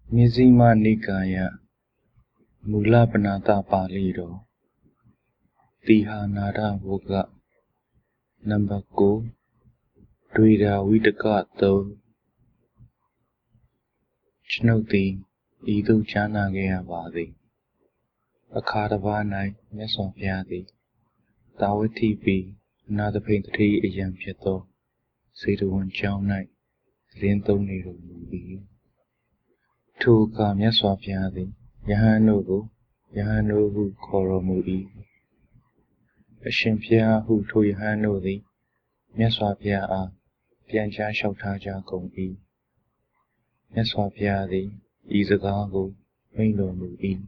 Mizima Nikaya Mulapanata Palido Tihanada Voga Number Go Duida Vidakato Chnoti Idu Chanagaya Vadi Akadavana Mesopyadi Dawati B Another Painted a young Pietro Siduan Chow Night Riento Nido Movie Two come Yaswapiadi Yahanobu Yahanobu Koromui A Shimpia who to Yahanodi Yaswapia Pianja Shotaja Gombi Yaswapiadi Izagago Mino Mui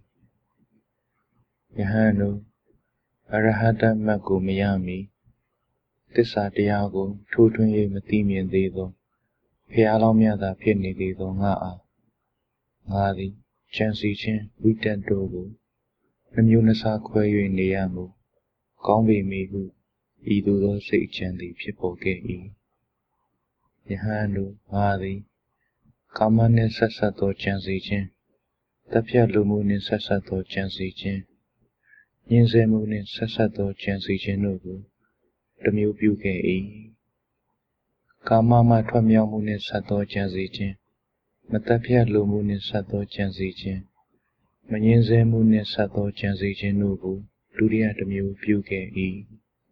Yahano Arahata Mago Miami Tissa Diago Tutun Matimian Dido Pialomia da Penny Dido Ngadi Chancy Chin Witan Dogo Namunasa Quay in the Yamu Gombi Mihu Idu Six Chandy People Gay Yahano Ngadi Kamane Sasato Chancy Chin Tapia Lumunin Sasato Chancy Chin Yinzemunin Sasato Chancy Chinogu The Mu Buke Kamama Twamyamunin Sato Chancy Chin Matapia Lumunin Sato Chancy Chin Manyenzemunin Sato Chancy Chinogu Duria The Mu Buke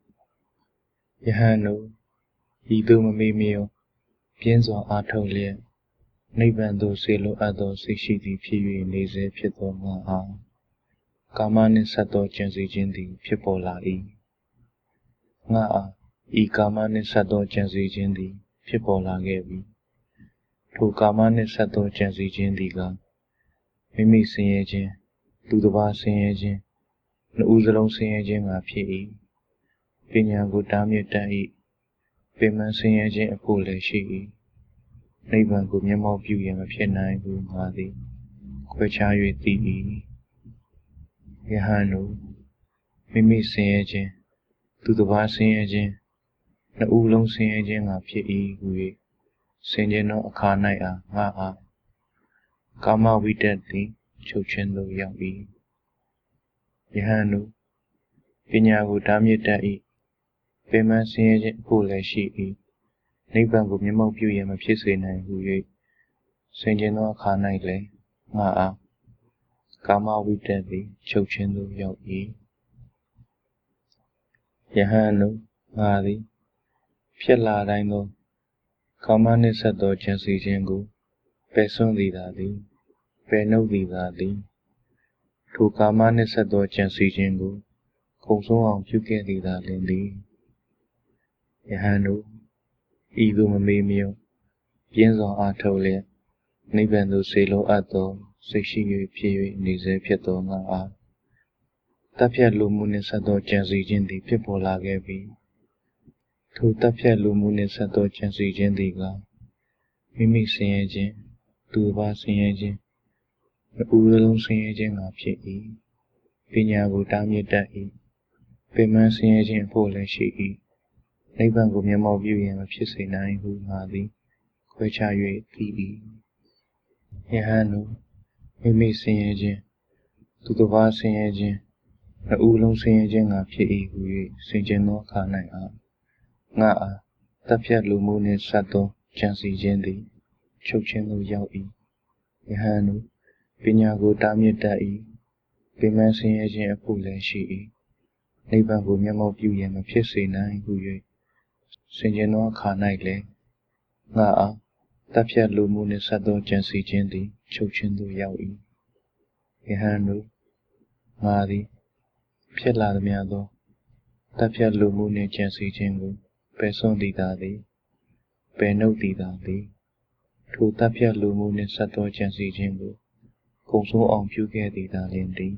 Yahano Idu Mamimio Pienzo Atolia Nibando Silo Ado Sishidi Piwi Nize Pieto Nga Kamanin Sato Chancy Jindi Pipola Nga Kamanin Sato Chancy Jindi Pipola Gabi To Kamanin Sato Chancy Jindiga Mimi Siege Tudaba Siege Uzalong Siege Api Pinyago Damitai Piman Siege Apole Shi Niban Gumyamo Buyan of Yenai Gumadi Quechayu Ti Yahano Mimi Siege Tudaba Siege Na Ulong Siege Api Hui Singeno Akanaya Nga Kama Vidati Chochendo Yabi Yahano Pinyago Damitai Piman Siege Apole Shi Niban Gumyamo Buyan of Yenai Hui Singeno Akanai Nga Kama Vidati Chochendo Yabi Yahano Ngadi Piala Dino Kamani Sato Chancy Jingu Peson Didadi Peno Didadi To Kamani Sato Chancy Jingu Koso on Puke Didalindi Yahano Idu Mamimio Pienzo Atolia Nibando Silo Ato Sishi Pui Nize Pieto Nga Tapia Lumunin Sato Chancy Jindi Pipola Gabi To Tapia Lumunin Sato Chancy Jindiga Mimi Siege Tuba Siege Udalong Siege Api Pinyago Damitai Piman Siege Pole Shi Niban Gumyamo Buyan of Chisinai who Hadi Quechayu Ti Yahano Mimi Siege Tuba Siege Ulong Siege Api Hui Singeno Kanai Nga Tapia Lumunin Sato Chancy Jindi Chochendo Yaoi Yahano Pinyago Damitai Piman Siege Apule Shi Niban Gumyamo Buyan of Chisinai Hui Singeno Kanai Nga Tapia Lumunin Sato Chancy Jindi Chochendo Yaoi Yahano Ngadi Piala the Miado Tapia Lumunin Chancy Jingu Peson Didadi Peno Didadi To Tapia Lumunin Sato Chancy Jingu Koso on Puke Didalindi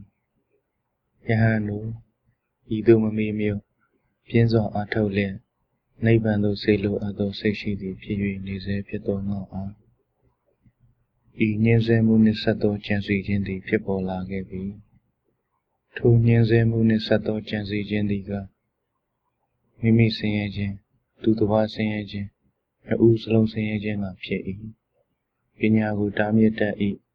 Yahano Idu Mamimio Pienzo Atolia Nibando Silo Ado Sishidi Pui Nize Pieto Nga Nyenzemunin Sato Chancy Jindi Pipola Gabi To Nyenzemunin Sato Chancy Jindiga Mimi Siege Tutuba Siege Uzalong Siege Api Pinyago Damitai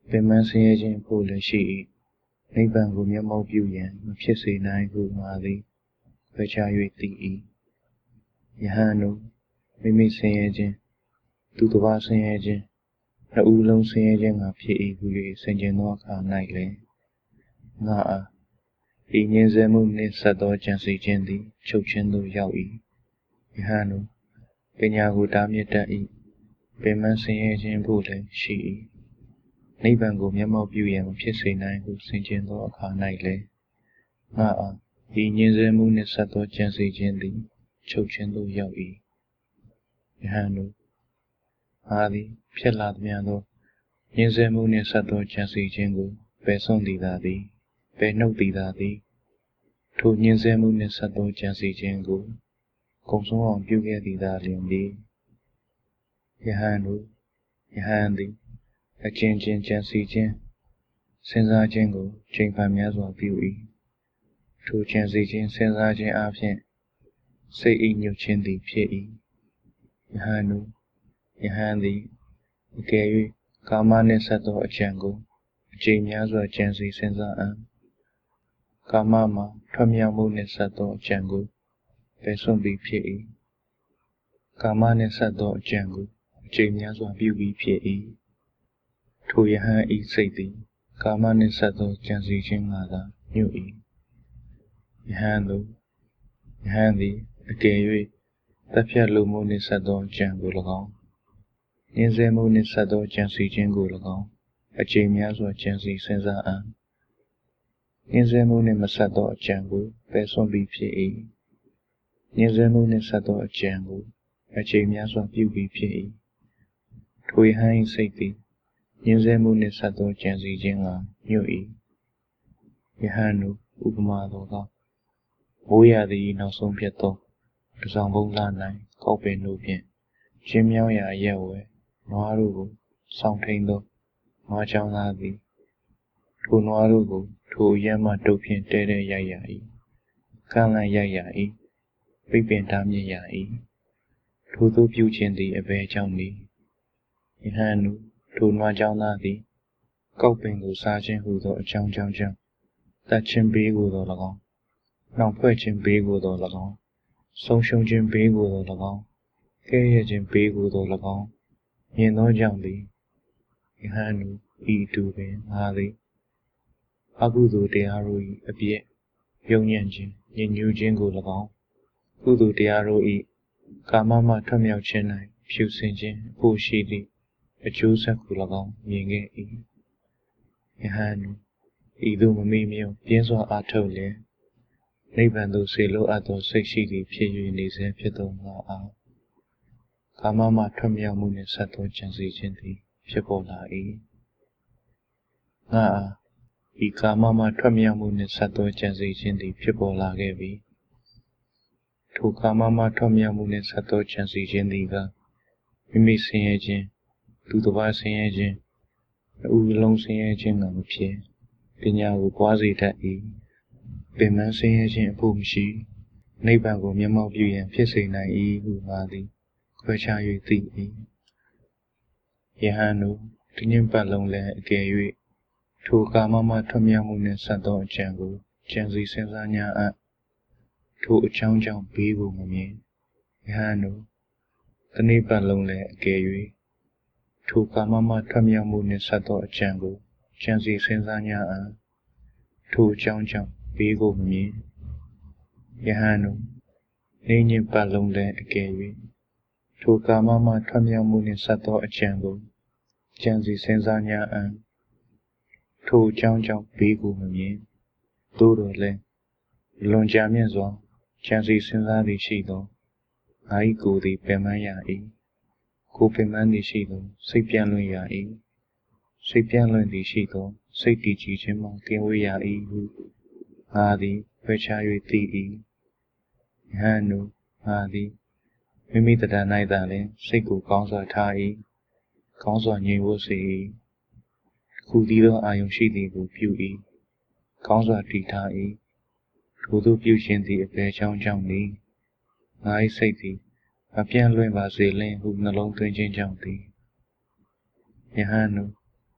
ပင်မဆင်းရဲခြင်းဖို့လည်းရှိ၏နိဗ္ဗာန်ကိုမျက်မှောက်ပြုရန်မဖြစ်စေနိုင်ဟုငါသည်ခွဲခြား၍သိ၏ယဟန်တို့မိမိဆင်းရဲခြင်းသူတစ်ပါးဆင်းရဲခြင်းနှစ်ဦးလုံးဆင်းရဲခြင်းငါဖြစ်၏ဟု၍ဆင်ခြင်သောအခါ၌လည်းငါအားဤညင်စေမှုနှင့်ဆက်သောကြံစီခြင်းသည်ချုပ်ခြင်းသို့ရောက်၏ယဟန်တို့ပညာကိုတားမြစ်တတ်၏ပင်မဆင်းရဲခြင်းဖို့လည်းရှိ၏နိဗ္ဗာန်ကိုမျက်မှောက်ပြုရန်မဖြစ်စေနိုင်ဟုဆင်ခြင်သောအခါ၌လည်းငါအားဤညင်စေမှုနှင့်ဆက်သောကြံစီခြင်းသည်ချုပ်ခြင်းသို့ရောက်၏ယဟန်တို့ငါသည်ဖြစ်လာသမျှသောညင်စေမှုနှင့်ဆက်သောကြံစီခြင်းကိုပယ်စွန့်သည်သာသည်ပယ်နှုတ်သည်သာသည်ထိုညင်စေမှုနှင့်ဆက်သောကြံစီခြင်းကိုကုံဆုံးအောင်ပြုခဲ့သည်သာလျှင်သည်ယဟန်တို့ယဟန်သည်အချင်းချင်းကြံစီခြင်းစဉ်းစားခြင်းကိုချိန်ဖန်များစွာပြု၏ထိုကြံစီခြင်းစဉ်းစားခြင်းအပြင်စိတ်၏ညှို့ခြင်းသည်ဖြစ်၏ယဟန်တို့ယဟန်သည်အကယ်၍ကာမနှင့်ဆက်သောအကြံကိုအချိန်များစွာကြံစီစဉ်းစားအံ့ကာမမှာထွက်မြောက်မှုနှင့်ဆက်သောအကြံကိုပယ်စွန့်ပြီးဖြစ်၏ကာမနှင့်ဆက်သောအကြံကိုအချိန်များစွာပြုပြီးဖြစ်၏ထိုယဟန်၏စိတ်သည်ကာမနှင့်ဆက်သောကြံစီခြင်းငါသာညှို့၏ယဟန်တို့ယဟန်သည်အကယ်၍တပ်ဖြတ်လိုမှုနှင့်ဆက်သောကြံကို၎င်းညှင်းဆဲမှုနှင့်ဆက်သောကြံစီခြင်းကို၎င်းအချိန်များစွာကြံစီစဉ်းစားအံ့ညှင်းဆဲမှုနှင့်မဆက်သောအကြံကိုပယ်စွန့်ပြီးဖြစ်၏ညှင်းဆဲမှုနှင့်ဆက်သောအကြံကိုအချိန်များစွာပြုပြီးဖြစ်၏ထိုယဟန်၏စိတ်သည်ညှင်းဆဲမှုနှင့်ဆက်သောကြံစီခြင်းကညှို့၏ယဟန်တို့ဥပမာတော်ကမိုးရာသီနောက်ဆုံးဖြစ်သောတစောင်းဘုံလာ၌ကောက်ပင်တို့ဖြင့်ကျင်းမြောင်းရာအရက်ဝဲနွားတို့ကိုစောင့်ထိန်သောနွားချောင်းသားသည်ထိုနွားတို့ကိုထိုအရက်မှတုပ်ဖြင့်တဲတဲရိုက်ရ၏ကန့်လန့်ရိုက်ရ၏ပိတ်ပင်ထားမြစ်ရ၏ထိုသို့ပြုခြင်းသည်အဘယ်ကြောင့်နည်းယဟန်တို့ထိုနွားချောင်းသားသည်ကောက်ပင်ကိုစားခြင်းဟုသောအကြောင်းကြောင့်တတ်ခြင်းဘေးကိုသော၎င်းနှောင်ဖွဲ့ခြင်းဘေးကိုသော၎င်းဆုံးရှုံးခြင်းဘေးကိုသော၎င်းကဲ့ရဲ့ခြင်းဘေးကိုသော၎င်းမြင်သောကြောင့်သည်ယဟန်တို့ဤတူပင်ငါသည်အကုသိုလ်တရားတို့၏အပြည့်ယုံညံ့ခြင်းညဉ့်ညူးခြင်းကို၎င်းကုသိုလ်တရားတို့၏ကာမမှထွက်မြောက်ခြင်း၌ဖြူစင်ခြင်းအဖို့ရှိသည့်အကျိုးဆက်ကို၎င်းမြင်ခဲ့၏ယဟန်တို့ဤသို့မမေ့မြောက်ပြင်းစွာအားထုတ်လျက်နိဗ္ဗာန်သို့ဆေလိုအပ်သောစိတ်ရှိသည်ဖြစ်၍နေစေဖြစ်သောငါအားကာမမှထွက်မြောက်မှုနှင့်ဆက်သောကြံစီခြင်းသည်ဖြစ်ပေါ်လာ၏ငါအားဤကာမမှထွက်မြောက်မှုနှင့်ဆက်သောကြံစီခြင်းသည်ဖြစ်ပေါ်လာခဲ့ပြီထိုကာမမှထွက်မြောက်မှုနှင့်ဆက်သောကြံစီခြင်းသည်ကမိမိဆင်းရဲခြင်းသူတစ်ပါးဆင်းရဲခြင်းအူလုံးဆင်းရဲခြင်းကမဖြစ်ပညာကိုပွားစေတတ်၏ပင်မဆင်းရဲခြင်းအဖို့မရှိနိဗ္ဗာန်ကိုမျက်မှောက်ပြုရန်ဖြစ်စေနိုင်၏ဟုငါသည်ခွဲခြား၍သိ၏ယဟန်တို့ဒီညပတ်လုံးလည်းအကယ်၍ထိုကာမမှထွက်မြောက်မှုနှင့်ဆက်သောအကြံကိုကြံစီစဉ်းစားညာအပ်ထိုအကြောင်းကြောင့်ဘေးကိုမမြင်ယဟန်တို့ဒီနေ့ပတ်လုံးလည်းအကယ်၍ထိုကာမမှထွက်မြောက်မှုနှင့်ဆက်သောအကြံကိုကြံစီစဉ်းစားညာအပ်ထိုအကြောင်းကြောင့်ဘေးကိုမမြင်ယဟန်တို့နေ့ညပတ်လုံးလည်းအကယ်၍ထိုကာမမှထွက်မြောက်မှုနှင့်ဆက်သောအကြံကိုကြံစီစဉ်းစားညာအပ်ထိုအကြောင်းကြောင့်ဘေးကိုမမြင်သို့တော်လည်းလွန်ကြာမြင့်စွာကြံစီစဉ်းစားသည်ရှိသောငါ၏ကိုယ်သည်ပင်ပန်းရ၏ကိုယ်ပင်ပန်းသည်ရှိသောစိတ်ပြန့်လွင့်ရ၏စိတ်ပြန့်လွင့်သည်ရှိသောစိတ်တည်ကြည်ခြင်းမှကင်းဝေးရ၏ဟုငါသည်ခွဲခြား၍သိ၏ယဟန်တို့ငါသည်မိမိတရား၌သာလျှင်စိတ်ကိုကောင်းစွာထား၏ကောင်းစွာငြိမ်ဝတ်စေ၏ခုတည်းသောအာယုံရှိသည်ကိုပြု၏ကောင်းစွာတည်ထား၏ထိုသို့ပြုခြင်းသည်အဘယ်ကြောင့်နည်းငါ၏စိတ်သည်မပြန့်လွင့်ပါစေလျှင်ဟုနှလုံးသွင်းခြင်းကြောင့်သည်ယဟန်တို့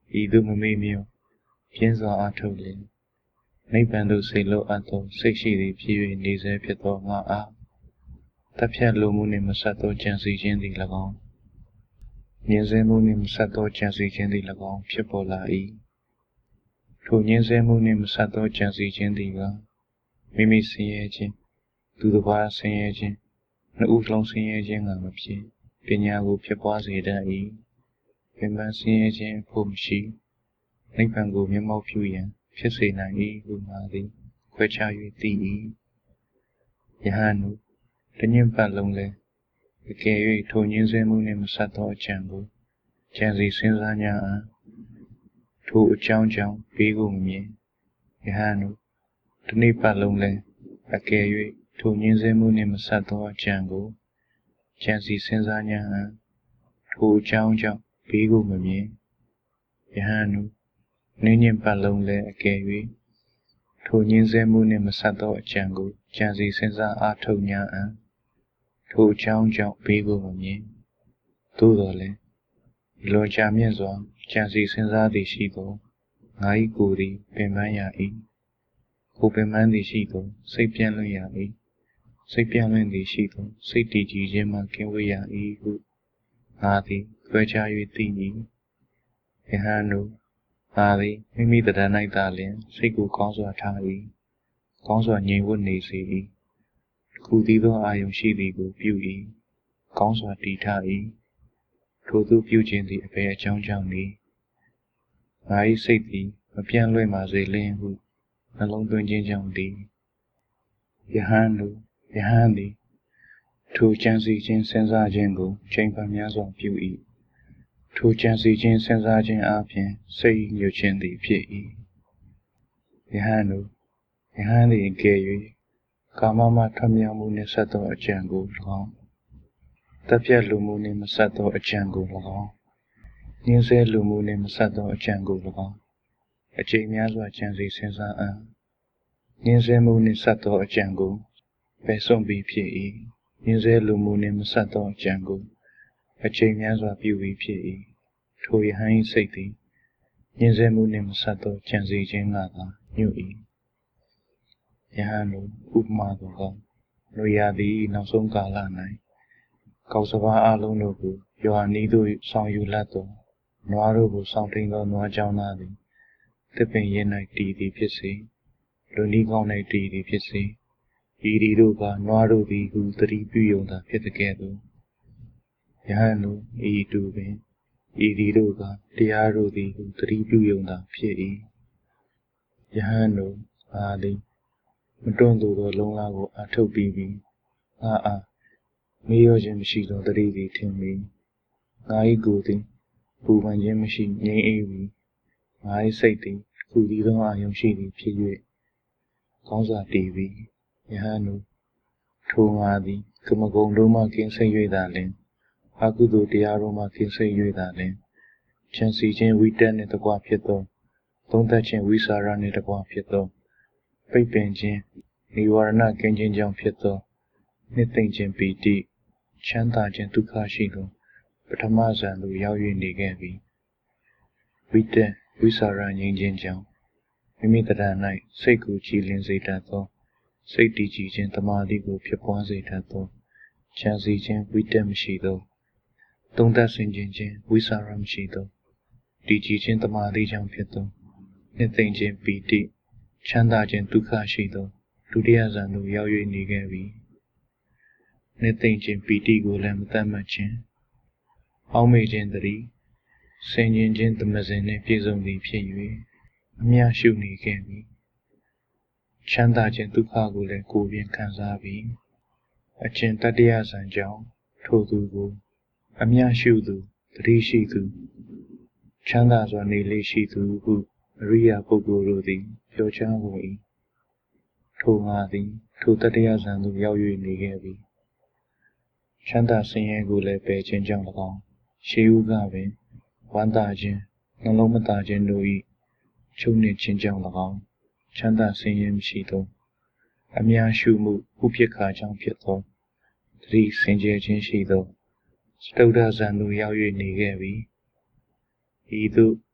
ဤသို့မမေ့မြောပြင်းစွာအားထုတ်လျင်နိဗ္ဗာန်သို့စိတ်လုံးအပ်သောစိတ်ရှိသည်ဖြစ်၍နေဆဲဖြစ်သောငါအားတပ်ဖြတ်လိုမှုနှင့်မဆက်သောကြံစည်ခြင်းသည်၎င်းညှဉ်းဆဲမှုနှင့်မဆက်သောကြံစည်ခြင်းသည်၎င်းဖြစ်ပေါ်လာ၏ထိုညှဉ်းဆဲမှုနှင့်မဆက်သောကြံစည်ခြင်းသည်ကမိမိဆင်းရဲခြင်းသူတစ်ပါးဆင်းရဲခြင်းနှစ်ဦးလုံးဆင်းရဲခြင်းကမဖြစ်ပညာကိုဖြစ်ပွားစေတတ်၏ပင်ပန်းဆင်းရဲခြင်းဖို့မရှိနိဗ္ဗာန်ကိုမျက်မှောက်ပြုရန်ဖြစ်စေနိုင်၏ဟုငါသည်ခွဲခြား၍သိ၏ယဟန်တို့တညင်ပတ်လုံးလဲအကယ်၍ထိုညှဉ်းဆဲမှုနှင့်မဆက်သောအကြံကိုကြံစီစဉ်းစားကြအံ့ထိုအကြောင်းကြောင့်ဘေးကိုမမြင်ယဟန်တို့တနေ့ပတ်လုံးလဲအကယ်၍ထိုညှဉ်းဆဲမှုနှင့်မဆက်သောအကြံကိုကြံစီစဉ်းစားကြအံ့ထိုအကြောင်းကြောင့်ဘေးကိုမမြင်ယဟန်တို့နေ့ညင်ပတ်လုံးလဲအကယ်၍ထိုညှဉ်းဆဲမှုနှင့်မဆက်သောအကြံကိုကြံစီစဉ်းစားအားထုတ်ကြအံ့ထိုအကြောင်းကြောင့်ဘေးကိုမမြင်သို့တော်လည်းလွန်ကြာမြင့်စွာကြံစီစဉ်းစားသည်ရှိသောငါ၏ကိုယ်သည်ပင်ပန်းရ၏ကိုယ်ပင်ပန်းသည်ရှိသောစိတ်ပြန့်လွင့်ရ၏စိတ်ပြန့်လွင့်သည်ရှိသောစိတ်တည်ကြည်ခြင်းမှကင်းဝေးရ၏ဟုငါသည်ခွဲခြား၍သိ၏ယဟန်တို့ငါသည်မိမိတရား၌သာလျှင်စိတ်ကိုကောင်းစွာထား၏ကောင်းစွာငြိမ်ဝတ်နေစေ၏တစ်ခုတည်းသောအာယုံရှိသည်ကိုပြု၏ကောင်းစွာတည်ထား၏ထိုသို့ပြုခြင်းသည်အဘယ်အကြောင်းကြောင့်နည်းငါ၏စိတ်သည်မပြန့်လွင့်ပါစေလျှင်ဟုနှလုံးသွင်းခြင်းကြောင့်တည်းယဟန်တို့ယဟန်သည်ထိုကြံစီခြင်းစဉ်းစားခြင်းကိုချိန်ပတ်များစွာပြု၏ထိုကြံစီခြင်းစဉ်းစားခြင်းအပြင်စိတ်ညှို့ခြင်းသည်ဖြစ်၏ယဟန်တို့ယဟန်သည်အကယ်၍ကာမမှထွက်မြောက်မှုနှင့်ဆက်သောအကြံကို၎င်းတပ်ဖြတ်လိုမှုနှင့်မဆက်သောအကြံကို၎င်းညှဉ်းဆဲလိုမှုနှင့်မဆက်သောအကြံကို၎င်းအကျိန်များစွာကြံစီစဉ်းစားအံ့ညှဉ်းဆဲမှုနှင့်ဆက်သောအကြံကိုပယ်စွန့်ပြီးဖြစ်၏ညှဉ်းဆဲလိုမှုနှင့်မဆက်သောအကြံကိုအကျိန်များစွာပြုပြီးဖြစ်၏ထိုယဟန်၏စိတ်သည်ညှဉ်းဆဲမှုနှင့်မဆက်သောကြံစီခြင်းကသာညှို့၏ယဟန်တို့ဥပမာသောနွေရာသီနောက်ဆုံးကာလ၌ကောက်စပါးအလုံးတို့ကိုရွာနီးသို့ဆောင်ယူလတ်သောနွားတို့ကိုဆောင်ထိန်သောနွားကြောင်းသားသည်သစ်ပင်ရင်း၌တည်သည်ဖြစ်စေလူနီးကောင်း၌တည်သည်ဖြစ်စေဤဒီတို့ကနွားတို့သည်ဟုသတိပြုယုံသာဖြစ်တဲ့ကဲ့သို့ယဟန်တို့ဤတူပင်ဤဒီတို့ကတရားတို့သည်ဟုသတိပြုယုံသာဖြစ်၏ယဟန်တို့အားသည်မတွန့်သို့သောလုံးလားကိုအထုတ်ပြီးငါအားမေ့လျော့ခြင်းမရှိသောတတိသည်ထင်ပြီးငါ၏ကိုယ်သည်ပူပန်ခြင်းမရှိငြိမ်အေးပြီးငါ၏စိတ်သည်တစ်ခုတည်းသောအာယုံရှိသည်ဖြစ်၍ကောင်းစွာတည်ပြီးယဟန်တို့ထိုငါသည်ကမဂုဏ်တို့မှကင်းစိတ်၍သာလျှင်အကုသိုလ်တရားတို့မှကင်းစိတ်၍သာလျှင်ချမ်းစီခြင်းဝိတက်နှင့်တကွဖြစ်သောသုံးသပ်ခြင်းဝိစာရနှင့်တကွဖြစ်သောပိတ်ပင်ခြင်းနိဝရဏကင်းခြင်းကြောင့်ဖြစ်သောနှစ်သိမ့်ခြင်းပီတိချမ်းသာခြင်းဒုက္ခရှိသောပထမဇန်သို့ရောက်၍နေခဲ့ပြီးဝိတက်ဝိစာရငြိမ်းခြင်းကြောင့်မိမိတရား၌စိတ်ကိုကြည်လင်စေတတ်သောစိတ်တည်ကြည်ခြင်းတမာတိကိုဖြစ်ပွားစေတတ်သောချမ်းစီခြင်းဝိတက်မရှိသောသုံးသပ်ဆင်ခြင်ခြင်းဝိစာရမရှိသောတည်ကြည်ခြင်းတမာတိကြောင့်ဖြစ်သောနှစ်သိမ့်ခြင်းပီတိချမ်းသာခြင်းဒုက္ခရှိသောဒုတိယဇန်သို့ရောက်၍နေခဲ့ပြီးနှစ်သိမ့်ခြင်းပီတိကိုလည်းမတတ်မှတ်ခြင်းအောက်မေ့ခြင်းတည်းဆင်ခြင်ခြင်းသမစင်နှင့်ပြည့်စုံသည်ဖြစ်၍အမြရှုနေခဲ့ပြီးချမ်းသာခြင်းဒုက္ခကိုလည်းကိုယ်ပြင်ခံစားပြီးအကျင့်တတိယဇန်ကြောင့်ထိုသူကိုအမြရှုသူတတိရှိသူချမ်းသာစွာနေလေရှိသူဟုအရိယာပုဂ္ဂိုလ်တို့သည်ပြောကြားကုန်၏ထိုငါသည်ထိုတတိယဇန်သို့ရောက်၍နေခဲ့ပြီးချမ်းသာဆင်းရဲကိုလည်းပယ်ခြင်းကြောင့်၎င်းရှေးဥကပင်ဝမ်းသာခြင်းနှလုံးမသာခြင်းတို့၏ချုပ်နှင့်ခြင်းကြောင့်၎င်းချမ်းသာဆင်းရဲမရှိသောအမြရှုမှုဥဖြစ်ခါကြောင့်ဖြစ်သောသတိစင်ကြယ်ခြင်းရှိသောစတုဒ္ဓဇန်သို့ရောက်၍နေခဲ့ပြီးဤသို့တ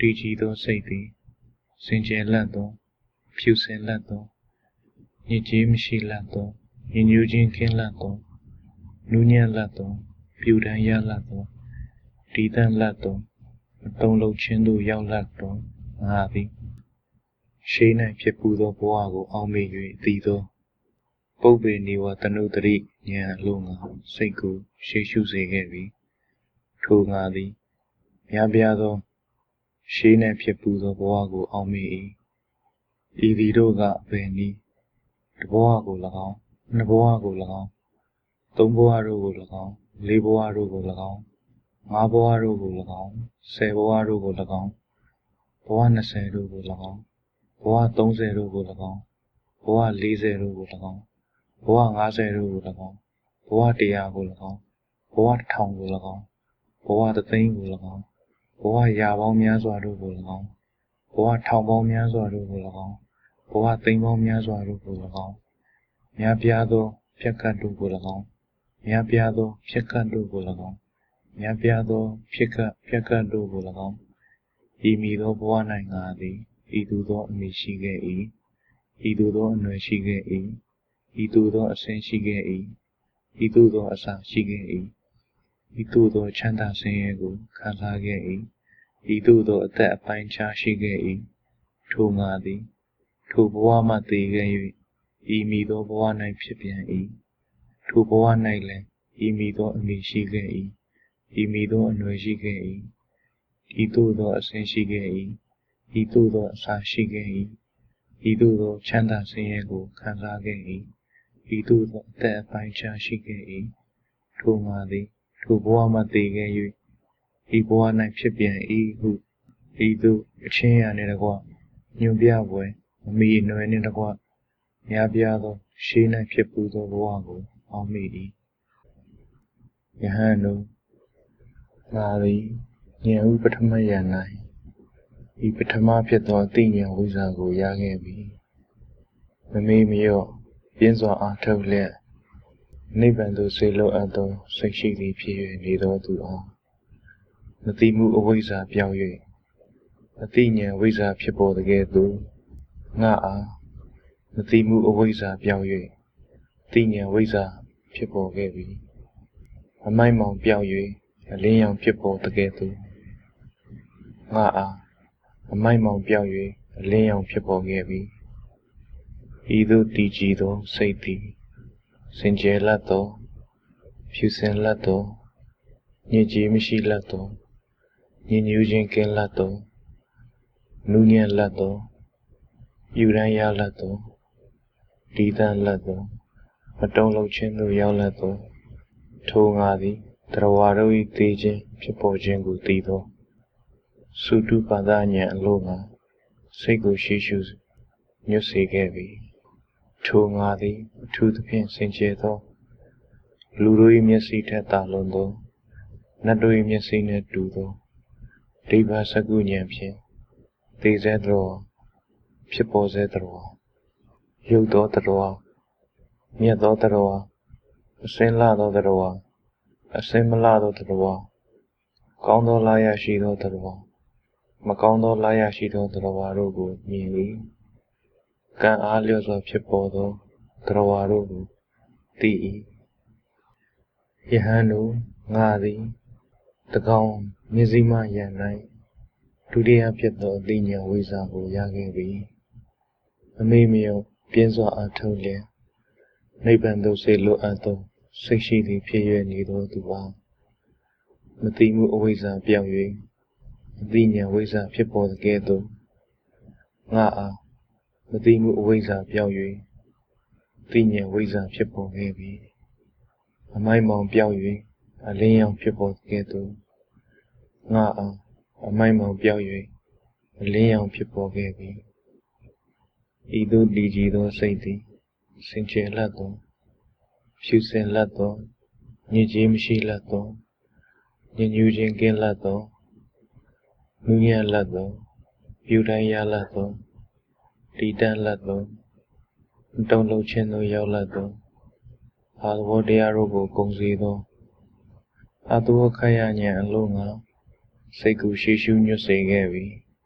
တည်ကြည်သောစိတ်သည်စင်ကြယ်လတ်သောဖြူစင်လတ်သောညစ်ကြေးမရှိလတ်သောညဉ့်ညူးခြင်းကင်းလတ်သောနူးညံ့လတ်သောပြူဒဏ်ရလတ်သောတည်တံ့လတ်သောမတုံ့လှုပ်ခြင်းသို့ရောက်လတ်သောငါသည်ရှေး၌ဖြစ်ပူးသောဘဝကိုအောက်မေ့၍တည်သောပုပ္ပေနိဝတနုတရိဉာဏ်အလို့ငါစိတ်ကိုရှေ့ရှုစေခဲ့ပြီထိုငါသည်များပြားသောရှေး၌ဖြစ်ပူးသောဘဝကိုအောက်မေ့၏ဤသည်တို့ကအဘယ်နည်းတစ်ဘဝကို၎င်းနှစ်ဘဝကို၎င်းသုံးဘဝတို့ကို၎င်းလေးဘဝတို့ကို၎င်းငါးဘဝတို့ကို၎င်း10ဘဝတို့ကို၎င်းဘဝ20တို့ကို၎င်းဘဝ30တို့ကို၎င်းဘဝ40တို့ကို၎င်းဘဝ50တို့ကို၎င်းဘဝ100ကို၎င်းဘဝ1000ကို၎င်းဘဝ3,000,000ကို၎င်းဘဝရာပေါင်းများစွာတို့ကို၎င်းဘဝထောင်ပေါင်းများစွာတို့ကို၎င်းဘဝသိန်းပေါင်းများစွာတို့ကို၎င်းများပြားသောဖြက်ကတ်တို့ကို၎င်းများပြားသောဖြက်ကတ်တို့ကို၎င်းများပြားသောဖြက်ကတ်တို့ကို၎င်းဤမည်သောဘဝ၌ငါသည်ဤသို့သောအမည်ရှိခဲ့၏ဤသို့သောအနွယ်ရှိခဲ့၏ဤသို့သောအစဉ်ရှိခဲ့၏ဤသို့သောအစာရှိခဲ့၏ဤသို့သောချမ်းသာဆင်းရဲကိုခံစားခဲ့၏ဤသို့သောအသက်အပိုင်းခြားရှိခဲ့၏ထိုငါသည်ထိုဘဝမှတည်ခဲ့၍ဤမည်သောဘဝ၌ဖြစ်ပြန်၏ထိုဘဝ၌လည်းဤမည်သောအမည်ရှိခဲ့၏ဤမည်သောအနွယ်ရှိခဲ့၏ဤသို့သောအစဉ်ရှိခဲ့၏ဤသို့သောအစာရှိခဲ့၏ဤသို့သောချမ်းသာဆင်းရဲကိုခံစားခဲ့၏ဤသို့သောအသက်အပိုင်းခြားရှိခဲ့၏ထိုငါသည်ထိုဘဝမှတည်ခဲ့၍ဤဘဝ၌ဖြစ်ပြန်၏ဟုဤသို့အချင်းရာနှင့်တကွညွန်ပြပွဲအမိအနွယ်နှင့်တကွများပြားသောရှေး၌ဖြစ်ပူးသောဘဝကိုအောက်မေ့၏ယဟန်တို့ငါသည်ဉာဏ်ဥပထမယ၌ဤပထမဖြစ်သောအသိဉာဏ်ဝိဇ္ဇာကိုရခဲ့ပြီမမေ့မလျော့ပြင်းစွာအားထုတ်လျက်နိဗ္ဗာန်သို့ဆေးလိုအပ်သောစိတ်ရှိသည်ဖြစ်၍နေသောသူအားမသိမှုအဝိဇ္ဇာပြောင်း၍အသိဉာဏ်ဝိဇ္ဇာဖြစ်ပေါ်တဲ့ကဲ့သို့ငါအားမသိမှုအဝိဇ္ဇာပြောင်း၍သိဉာဏ်ဝိဇ္ဇာဖြစ်ပေါ်ခဲ့ပြီအမိုက်မောင်ပြောင်း၍အလင်းရောင်ဖြစ်ပေါ်တဲ့ကဲ့သို့ငါအားအမိုက်မောင်ပြောင်း၍အလင်းရောင်ဖြစ်ပေါ်ခဲ့ပြီဤသို့တည်ကြည်သောစိတ်သည်စင်ကြယ်လတ်သောဖြူစင်လတ်သောညစ်ကြေးမရှိလတ်သောညဉ့်ညူးခြင်းကင်းလတ်သောနူးညံ့လတ်သောပြူဒဏ်ရလတ်သောတည်တံ့လတ်သောမတုံ့လှုပ်ခြင်းသို့ရောက်လတ်သောထိုငါသည်တရဝါတို့၏သေခြင်းဖြစ်ပေါ်ခြင်းကိုသိသောသုတုပန္နဉာဏ်အလို့ငါစိတ်ကိုရှေ့ရှုညွတ်စေခဲ့ပြီထိုငါသည်အထူးသဖြင့်စင်ကြယ်သောလူတို့၏မျက်စိထက်သာလွန်သောနတ်တို့၏မျက်စိနှင့်တူသောဒိဗ္ဗစကုဉာဏ်ဖြင့်သေစေသောဖြစ်ပေါ်စေသောရုပ်သောတော်မြတ်သောတော်အစင်းလာသောတော်အစင်းမလာသောတော်ကောင်းသောလာရရှိသောတော်မကောင်းသောလာရရှိသောတော်တို့ကိုမြင်၏ကံအားလျော့စွာဖြစ်ပေါ်သောတော်တို့ကိုသိ၏ယဟန်တို့ငါသည်တကောင်မျက်စိမှယံ၌ဒုတိယဖြစ်သောအသိဉာဏ်ဝိဇ္ဇာကိုရခဲ့ပြီအမေမယုံပြင်းစွာအားထုတ်လျက်နိဗ္ဗာန်သို့ဆေလိုအပ်သောစိတ်ရှိသည်ဖြစ်၍နေသောသူပါမသိမှုအဝိဇ္ဇာပြောင်း၍အသိဉာဏ်ဝိဇ္ဇာဖြစ်ပေါ်တဲ့ကဲ့သို့ငါအားမသိမှုအဝိဇ္ဇာပြောင်း၍သိဉာဏ်ဝိဇ္ဇာဖြစ်ပေါ်ခဲ့ပြီအမိုက်မောင်ပြောင်း၍အလင်းရောင်ဖြစ်ပေါ်တဲ့ကဲ့သို့ငါအားအမိုက်မောင်ပြောင်း၍အလင်းရောင်ဖြစ်ပေါ်ခဲ့ပြီဤသို့တည်ကြည်သောစိတ်သည်စင်ကြယ်လတ်သောဖြူစင်လတ်သောညစ်ကြေးမရှိလတ်သောညဉ့်ညူးခြင်းကင်းလတ်သောနူးညံ့လတ်သောပြူဒဏ်ရလတ်သောတည်တံ့လတ်သောတုံ့လှုပ်ခြင်းသို့ရောက်လတ်သောအာသဘောတရားတို့ကိုကုန်စေသောအတုခယဉာဏ်အလို့ငါစိတ်ကိုရှေ့ရှုညွတ်စေခဲ့ပြီ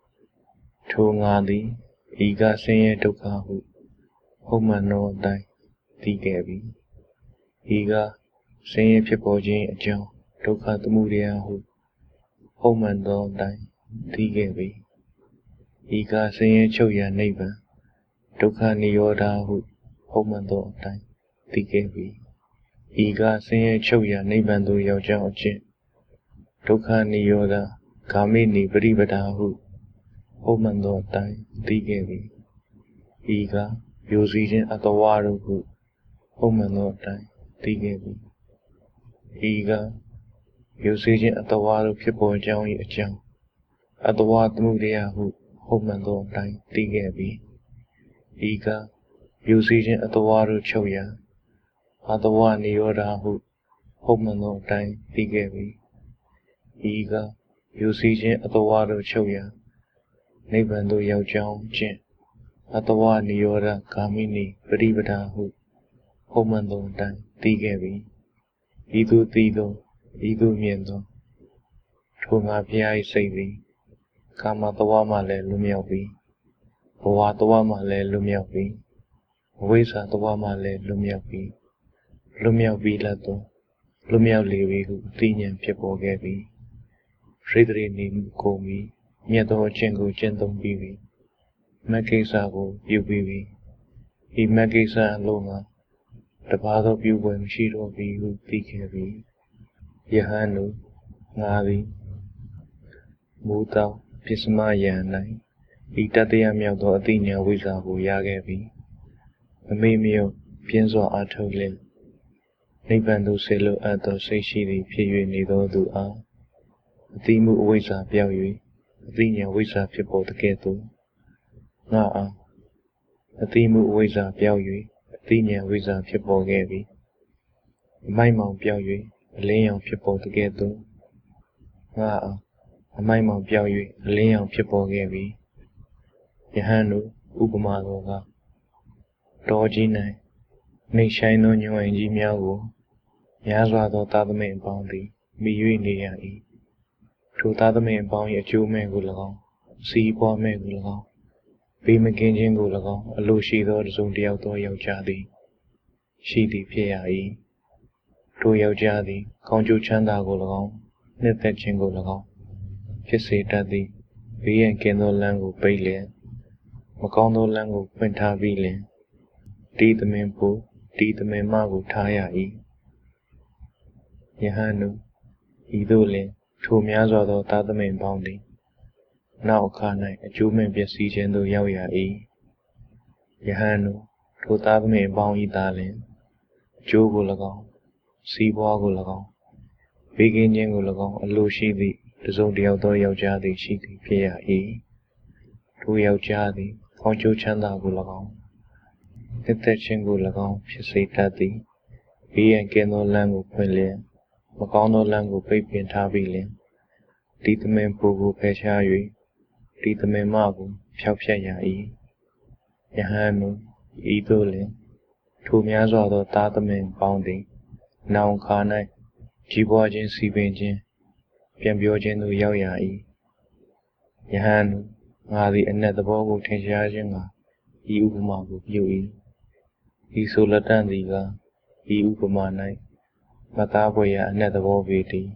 ထိုငါသည်ဤကဆင်းရဲဒုက္ခဟုဟုတ်မှန်သောအတိုင်းသိခဲ့ပြီဤကဆင်းရဲဖြစ်ပေါ်ခြင်းအကြောင်းဒုက္ခသမုဒယဟုဟုတ်မှန်သောအတိုင်းသိခဲ့ပြီဤကဆင်းရဲချုပ်ရာနိဗ္ဗာန်ဒုက္ခនិရောဓဟုဟုတ်မှန်သောအတိုင်းသိခဲ့ပြီဤကဆင်းရဲချုပ်ရာနိဗ္ဗာန်သို့ရောက်ကြောင်းအကျင့်ဒုက္ခនិရောဓဂါမိနိပရိပဒါဟုဟုတ်မှန်သောအတိုင်းသိခဲ့ပြီဤကရိုစီခြင်းအတ္တဝါတို့ဟုဟုတ်မှန်သောအတိုင်းသိခဲ့ပြီဤကရိုစီခြင်းအတ္တဝါတို့ဖြစ်ပေါ်ကြောင်း၏အကြောင်းအတ္တဝါသမုဒယဟုဟုတ်မှန်သောအတိုင်းသိခဲ့ပြီဤကရိုစီခြင်းအတ္တဝါတို့ချုပ်ရာအတ္တဝါនិရောဓဟုဟုတ်မှန်သောအတိုင်းသိခဲ့ပြီဤကရိုစီခြင်းအတ္တဝါတို့ချုပ်ရာနိဗ္ဗာန်သို့ရောက်ကြောင်းကျင့်အတ္တဝါនិရောဓဂါမိနိပရိပဒါဟုဟုတ်မှန်သောအတိုင်းသိခဲ့ပြီဤသို့သိသောဤသို့မြင်သောထိုငါဘုရား၏စိတ်သည်ကာမတဝါမှလည်းလွတ်မြောက်ပြီဘဝတဝါမှလည်းလွတ်မြောက်ပြီအဝိဇ္ဇာတဝါမှလည်းလွတ်မြောက်ပြီလွတ်မြောက်ပြီးလတ်သောလွတ်မြောက်လေပြီဟုသိဉာဏ်ဖြစ်ပေါ်ခဲ့ပြီရိတ္တရေနေမှုကုန်ပြီမြတ်သောအကျင့်ကိုကျင့်သုံးပြီးပြီမဂ္ဂိစ္စကိုပြုပြီးပြီဤမဂ္ဂိစ္စအလုံးကတပါးသောပြုပွဲမရှိတော့ပြီဟုသိခဲ့ပြီယဟန်တို့ငါသည်မူတောပစ္စမယံ၌ဤတတ္တယမြောက်သောအသိဉာဏ်ဝိဇ္ဇာကိုရခဲ့ပြီမမေ့မြော့ပြင်းစွာအားထုတ်လျက်နိဗ္ဗာန်သို့ဆေလိုအပ်သောစိတ်ရှိသည်ဖြစ်၍နေသောသူအားအသိမှုအဝိဇ္ဇာပြောက်၍အသိဉာဏ်ဝိဇ္ဇာဖြစ်ပေါ်တဲ့ကဲ့သို့ငါအားအသိမှုအဝိဇ္ဇာပြောက်၍အသိဉာဏ်ဝိဇ္ဇာဖြစ်ပေါ်ခဲ့ပြီအမိုက်မောင်ပြောက်၍အလင်းရောင်ဖြစ်ပေါ်တဲ့ကဲ့သို့ငါအားအမိုက်မောင်ပြောက်၍အလင်းရောင်ဖြစ်ပေါ်ခဲ့ပြီယဟန်တို့ဥပမာတော်ကတော်ကြီး၌နှိမ့်ဆိုင်သောညွှန်အိမ်ကြီးများကိုများစွာသောသားသမီးအပေါင်းသည်မိ၍နေရ၏ထိုသားသမီးအပေါင်း၏အကျိုးမဲ့ကို၎င်းစီးပွားမဲ့ကို၎င်းဘေးမကင်းခြင်းကို၎င်းအလိုရှိသောတစ်စုံတစ်ယောက်သောယောက်ျားသည်ရှိသည်ဖြစ်ရ၏ထိုယောက်ျားသည်ကောင်းကျိုးချမ်းသာကို၎င်းနှစ်သက်ခြင်းကို၎င်းဖြစ်စေတတ်သည်ဘေးရန်ကင်းသောလမ်းကိုပိတ်လျက်မကောင်းသောလမ်းကိုဖွင့်ထားပြီးလျှင်တီသမင်ဖို့တီသမင်မကိုထားရ၏ယဟန်တို့ဤသို့လျှင်ထိုများစွာသောသားသမင်ပေါင်းသည်နောက်အခါ၌အကျိုးမဲ့ပျက်စီးခြင်းသို့ရောက်ရ၏ယဟန်တို့ထိုသားသမင်ပေါင်း၏သားလျှင်အကျိုးကို၎င်းစီးပွားကို၎င်းဘေးကင်းခြင်းကို၎င်းအလိုရှိသည့်တစ်စုံတစ်ယောက်သောယောက်ျားသည်ရှိသည်ဖြစ်ရ၏ထိုယောက်ျားသည်ကောင်းကျိုးချမ်းသာကို၎င်းနှစ်သက်ခြင်းကို၎င်းဖြစ်စေတတ်သည်ဘေးရန်ကင်းသောလမ်းကိုဖွင့်လျက်မကောင်းသောလမ်းကိုပိတ်ပင်ထားပြီးလျှင်တီသမင်ဖို့ကိုဖယ်ရှား၍တီသမင်မကိုဖျောက်ဖျက်ရ၏ယဟန်တို့ဤသို့လျှင်ထိုများစွာသောသားသမင်ပေါင်းသည်နောင်ခါ၌ကြီးပွားခြင်းစီပင်ခြင်းပြန်ပြောခြင်းသို့ရောက်ရ၏ယဟန်တို့ငါသည်အနက်သဘောကိုထင်ရှားခြင်းကဤဥပမာကိုပြု၏ဤဆိုလက်တန့်သည်ကဤဥပမာ၌မသားဖွယ်ရာအနက်သဘောပေတည်း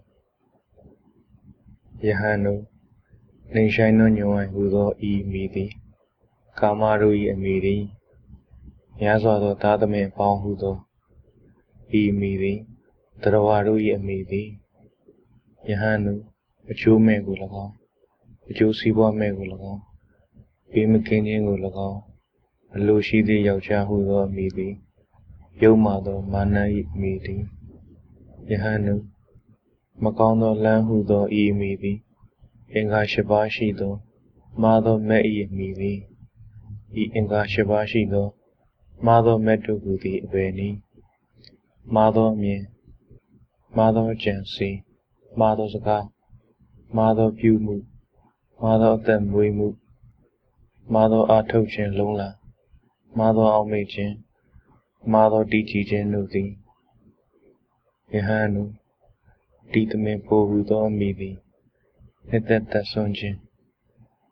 ယဟန်တို့နှိမ့်ဆိုင်သောညွှန်အိုင်ဟူသောဤအမည်သည်ကာမတို့၏အမည်သည်များစွာသောသားသမင်အပေါင်းဟူသောဤအမည်သည်တရဝါတို့၏အမည်သည်ယဟန်တို့အကျိုးမဲ့ကို၎င်းအကျိုးစီးပွားမဲ့ကို၎င်းဘေးမကင်းခြင်းကို၎င်းအလိုရှိသည့်ယောက်ျားဟူသောအမည်သည်ယုံမာသောမာန၏အမည်သည်ယဟန်တို့မကောင်းသောလမ်းဟူသောဤအမည်သည်အင်္ဂါ၈ပါးရှိသောမှားသောမဲ့၏အမည်သည်ဤအင်္ဂါ၈ပါးရှိသောမှားသောမဲ့တို့ဟူသည်အဘယ်နည်းမှားသောအမြင်မှားသောကြံစည်မှားသောစကားမှားသောပြုမှုမှားသောအသက်မွေးမှုမှားသောအားထုတ်ခြင်းလုံးလာမှားသောအောက်မေ့ခြင်းမှားသောတည်ကြည်ခြင်းတို့သည်ယဟန်တို့တီသမင်ဖို့ဟူသောအမည်သည်နှစ်သက်သက်ဆွမ်းခြင်း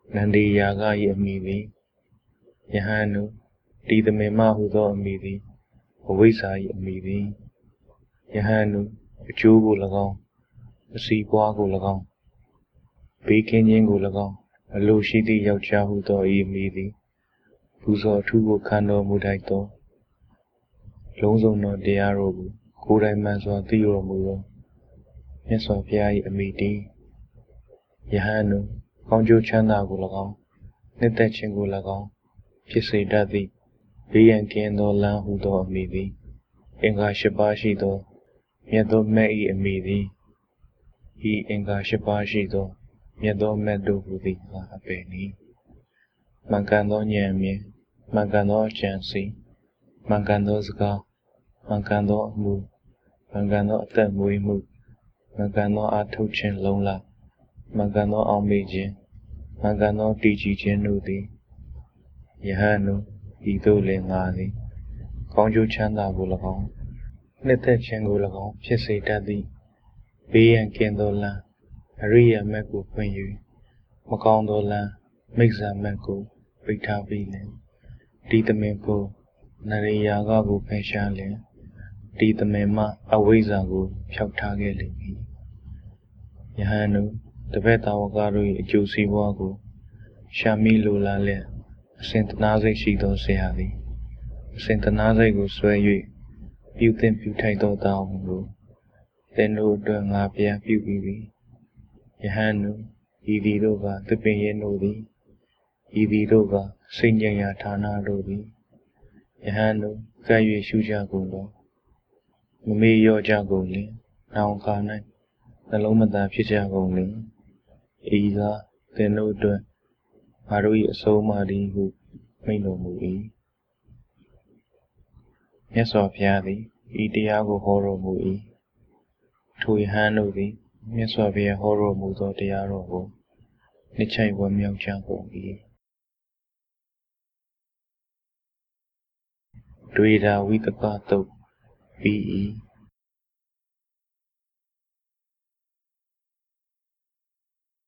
နန္ဒီယာက၏အမိသည်ယဟန်နုတီသမေမဟုသောအမိသည်အဝိဇ္ဇာ၏အမိသည်ယဟန်နုအကျိုးကို၎င်းအစီပွားကို၎င်းဘေးကင်းခြင်းကို၎င်းအလိုရှိသည့်ယောက်ျားဟုသောဤအမိသည်ပူဇော်အထူးကိုခံတော်မူထိုက်သောလုံးစုံသောတရားတော်ကိုကိုယ်တိုင်မှန်စွာသိတော်မူသောမြတ်စွာဘုရား၏အမိတည်းယဟန်နုကောင်းကျိုးချမ်းသာကို၎င်းနှစ်သက်ခြင်းကို၎င်းဖြစ်စေတတ်သည့်ဘေးရန်ကင်းသောလမ်းဟုသောအမိသည်အင်္ဂါ၈ပါးရှိသောမြတ်သောမြတ်၏အမိသည်ဤအင်္ဂါ၈ပါးရှိသောမြတ်သောမြတ်တို့ဟူသည်အပေနီမှန်ကန်သောဉာဏ်မြင်မှန်ကန်သောအကြံစီမှန်ကန်သောစကားမှန်ကန်သောအမှုမှန်ကန်သောအသက်မွေးမှုမှန်ကန်သောအားထုတ်ခြင်းလုံးလမှန်ကန်သောအောင်မေ့ခြင်းမှန်ကန်သောတည်ကြည်ခြင်းတို့သည်ယဟန်တို့ဤသို့လည်းငါသည်ကောင်းကျိုးချမ်းသာကို၎င်းနှစ်သက်ခြင်းကို၎င်းဖြစ်စေတတ်သည်ဘေးရန်ကင်းသောလမ်းအရိယာမက်ကိုဖွင့်၍မကောင်းသောလမ်းမိစ္ဆာမက်ကိုပိတ်ထားပြီးလင်ဒီသမင်ဖို့နရိယာကကိုဖယ်ရှားလင်ဒီသမင်မှအဝိဇ္ဇာကိုဖျောက်ထားခဲ့လိမ့်မည်ယဟန်တို့တပည့်တော်ကတို့၏အကျိုးစီးပွားကိုရှာမိလိုလားလျက်အစဉ်တနာစိတ်ရှိသောဆရာသည်အစဉ်တနာစိတ်ကိုဆွဲ၍ပြုသင်ပြုထိုက်သောတောင်းကိုသင်တို့အတွက်ငါပြန်ပြုပြီးပြီယဟန်တို့ဤသည်တို့ကသပင်ရဲတို့သည်ဤသည်တို့ကစိတ်ဉဏ်ရာဌာနတို့သည်ယဟန်တို့ကပ်၍ရှုကြကုန်သောမမေ့လျော့ကြကုန်လင်နောင်ခါ၌နှလုံးမသာဖြစ်ကြကုန်လင်ဤကသင်တို့အတွက်ငါတို့၏အဆုံးအမသည်ဟုမိန့်တော်မူ၏မြတ်စွာဘုရားသည်ဤတရားကိုဟောတော်မူ၏ထိုယဟန်တို့သည်မြတ်စွာဘုရားဟောတော်မူသောတရားတော်ကိုနှစ်ချိုက်ဝမ်းမြောက်ကြကုန်၏တွေ့တာဝိတကတုတ်ပြီး၏